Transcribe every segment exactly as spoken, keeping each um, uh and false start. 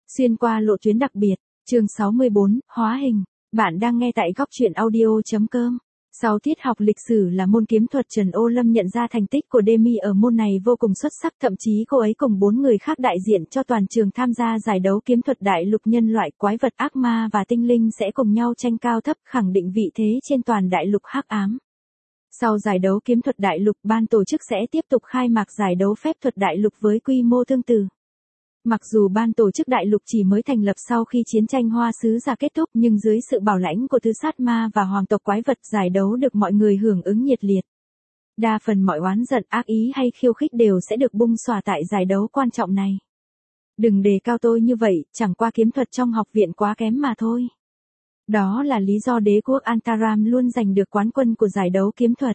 Xuyên qua lộ tuyến đặc biệt, chương sáu mươi bốn, hóa hình. Bạn đang nghe tại góc truyện audio chấm com. Sau tiết học lịch sử là môn kiếm thuật, Trần Ô Lâm nhận ra thành tích của Demi ở môn này vô cùng xuất sắc, thậm chí cô ấy cùng bốn người khác đại diện cho toàn trường tham gia giải đấu kiếm thuật đại lục, nhân loại, quái vật, ác ma và tinh linh sẽ cùng nhau tranh cao thấp, khẳng định vị thế trên toàn đại lục hắc ám. Sau giải đấu kiếm thuật đại lục, ban tổ chức sẽ tiếp tục khai mạc giải đấu phép thuật đại lục với quy mô tương tự. Mặc dù ban tổ chức đại lục chỉ mới thành lập sau khi chiến tranh Hoa Sứ Giả kết thúc, nhưng dưới sự bảo lãnh của tứ sát ma và hoàng tộc quái vật, giải đấu được mọi người hưởng ứng nhiệt liệt. Đa phần mọi oán giận, ác ý hay khiêu khích đều sẽ được bung xòa tại giải đấu quan trọng này. Đừng đề cao tôi như vậy, chẳng qua kiếm thuật trong học viện quá kém mà thôi. Đó là lý do đế quốc Antaram luôn giành được quán quân của giải đấu kiếm thuật.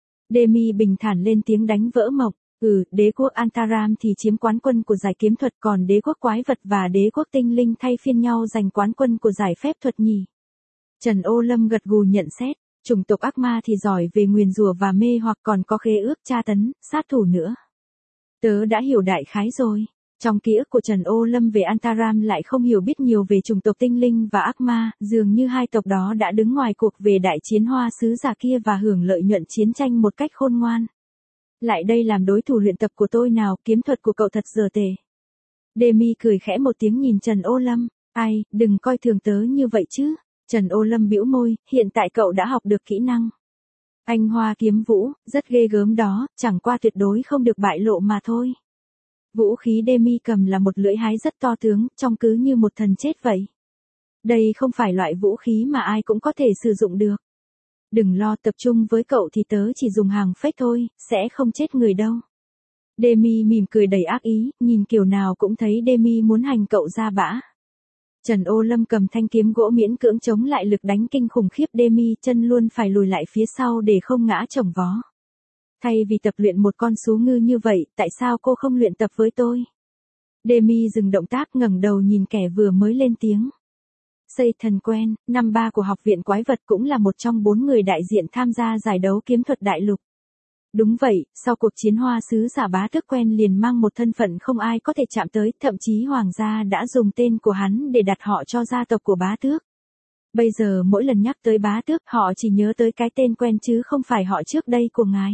Demi bình thản lên tiếng đánh vỡ mộng. Ừ, đế quốc Antaram thì chiếm quán quân của giải kiếm thuật, còn đế quốc quái vật và đế quốc tinh linh thay phiên nhau giành quán quân của giải phép thuật nhỉ. Trần Ô Lâm gật gù nhận xét, chủng tộc ác ma thì giỏi về nguyền rủa và mê hoặc, còn có khế ước, tra tấn, sát thủ nữa. Tớ đã hiểu đại khái rồi. Trong ký ức của Trần Ô Lâm về Antaram lại không hiểu biết nhiều về chủng tộc tinh linh và ác ma, dường như hai tộc đó đã đứng ngoài cuộc về đại chiến Hoa Sứ Giả kia và hưởng lợi nhuận chiến tranh một cách khôn ngoan. Lại đây làm đối thủ luyện tập của tôi nào, kiếm thuật của cậu thật dở tệ. Demi cười khẽ một tiếng nhìn Trần Ô Lâm, ai, đừng coi thường tớ như vậy chứ. Trần Ô Lâm bĩu môi, hiện tại cậu đã học được kỹ năng Anh Hoa kiếm vũ, rất ghê gớm đó, chẳng qua tuyệt đối không được bại lộ mà thôi. Vũ khí Demi cầm là một lưỡi hái rất to tướng, trông cứ như một thần chết vậy. Đây không phải loại vũ khí mà ai cũng có thể sử dụng được. Đừng lo, tập trung với cậu thì tớ chỉ dùng hàng fake thôi, sẽ không chết người đâu. Demi mỉm cười đầy ác ý, nhìn kiểu nào cũng thấy Demi muốn hành cậu ra bã. Trần Ô Lâm cầm thanh kiếm gỗ miễn cưỡng chống lại lực đánh kinh khủng khiếp Demi, chân luôn phải lùi lại phía sau để không ngã chồng vó. Thay vì tập luyện một con sú ngư như vậy, tại sao cô không luyện tập với tôi? Demi dừng động tác, ngẩng đầu nhìn kẻ vừa mới lên tiếng. Satan Quen, năm ba của học viện quái vật, cũng là một trong bốn người đại diện tham gia giải đấu kiếm thuật đại lục. Đúng vậy, sau cuộc chiến Hoa Sứ Giả, bá tước Quen liền mang một thân phận không ai có thể chạm tới, thậm chí hoàng gia đã dùng tên của hắn để đặt họ cho gia tộc của bá tước. Bây giờ mỗi lần nhắc tới bá tước, họ chỉ nhớ tới cái tên Quen chứ không phải họ trước đây của ngài.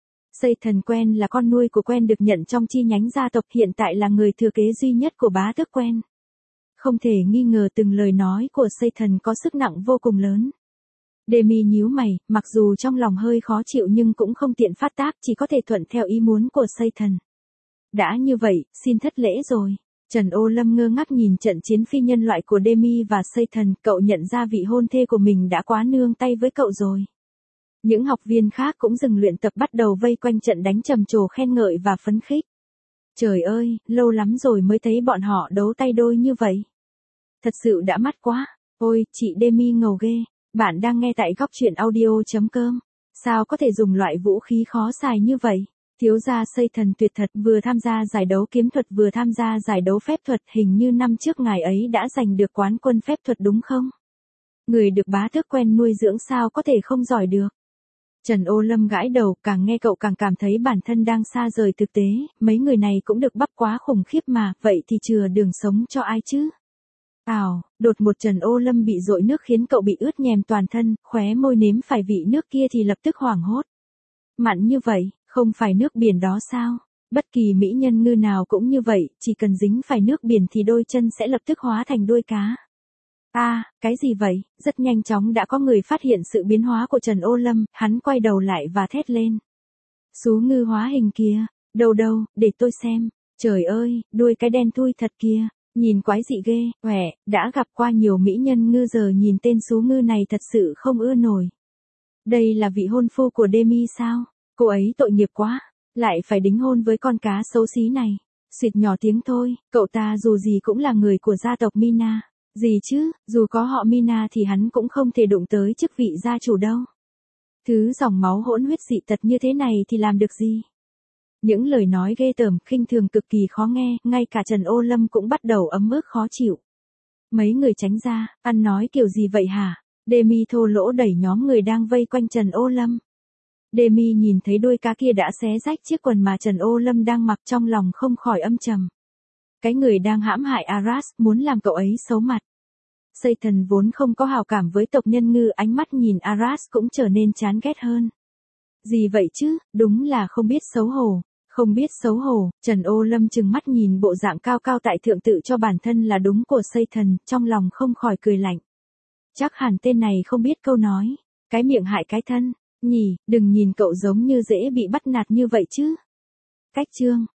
Satan Quen là con nuôi của Quen, được nhận trong chi nhánh gia tộc, hiện tại là người thừa kế duy nhất của bá tước Quen. Không thể nghi ngờ từng lời nói của Satan có sức nặng vô cùng lớn. Demi nhíu mày, mặc dù trong lòng hơi khó chịu nhưng cũng không tiện phát tác, chỉ có thể thuận theo ý muốn của Satan. Đã như vậy, xin thất lễ rồi. Trần Ô Lâm ngơ ngác nhìn trận chiến phi nhân loại của Demi và Satan, cậu nhận ra vị hôn thê của mình đã quá nương tay với cậu rồi. Những học viên khác cũng dừng luyện tập, bắt đầu vây quanh trận đánh, trầm trồ khen ngợi và phấn khích. Trời ơi, lâu lắm rồi mới thấy bọn họ đấu tay đôi như vậy. Thật sự đã mắt quá. Ôi, chị Demi ngầu ghê. Bạn đang nghe tại góc truyện audio chấm com. Sao có thể dùng loại vũ khí khó xài như vậy? Thiếu gia Satan tuyệt thật, vừa tham gia giải đấu kiếm thuật vừa tham gia giải đấu phép thuật, hình như năm trước ngài ấy đã giành được quán quân phép thuật đúng không? Người được bá tước Quen nuôi dưỡng sao có thể không giỏi được? Trần Ô Lâm gãi đầu, càng nghe cậu càng cảm thấy bản thân đang xa rời thực tế, mấy người này cũng được bắp quá khủng khiếp mà, vậy thì chừa đường sống cho ai chứ? Ào, đột một Trần Ô Lâm bị dội nước khiến cậu bị ướt nhèm toàn thân, khóe môi nếm phải vị nước kia thì lập tức hoảng hốt. Mặn như vậy, không phải nước biển đó sao? Bất kỳ mỹ nhân ngư nào cũng như vậy, chỉ cần dính phải nước biển thì đôi chân sẽ lập tức hóa thành đuôi cá. A, à, cái gì vậy? Rất nhanh chóng đã có người phát hiện sự biến hóa của Trần Ô Lâm, hắn quay đầu lại và thét lên. Sú ngư hóa hình kìa, đâu đâu, để tôi xem. Trời ơi, đuôi cái đen thui thật kìa. Nhìn quái dị ghê, khỏe, đã gặp qua nhiều mỹ nhân ngư, giờ nhìn tên sú ngư này thật sự không ưa nổi. Đây là vị hôn phu của Demi sao? Cô ấy tội nghiệp quá, lại phải đính hôn với con cá xấu xí này. Xịt nhỏ tiếng thôi, cậu ta dù gì cũng là người của gia tộc Mina. Gì chứ, dù có họ Mina thì hắn cũng không thể đụng tới chức vị gia chủ đâu. Thứ dòng máu hỗn huyết dị tật như thế này thì làm được gì? Những lời nói ghê tởm, khinh thường cực kỳ khó nghe, ngay cả Trần Ô Lâm cũng bắt đầu ấm ức khó chịu. Mấy người tránh ra, ăn nói kiểu gì vậy hả? Demi thô lỗ đẩy nhóm người đang vây quanh Trần Ô Lâm. Demi nhìn thấy đuôi cá kia đã xé rách chiếc quần mà Trần Ô Lâm đang mặc, trong lòng không khỏi âm trầm. Cái người đang hãm hại Aras muốn làm cậu ấy xấu mặt. Satan vốn không có hào cảm với tộc nhân ngư, ánh mắt nhìn Aras cũng trở nên chán ghét hơn. Gì vậy chứ, đúng là không biết xấu hổ. Không biết xấu hổ, Trần Ô Lâm trừng mắt nhìn bộ dạng cao cao tại thượng tự cho bản thân là đúng của Satan, trong lòng không khỏi cười lạnh. Chắc hẳn tên này không biết câu nói, cái miệng hại cái thân, nhỉ, đừng nhìn cậu giống như dễ bị bắt nạt như vậy chứ. Cách chương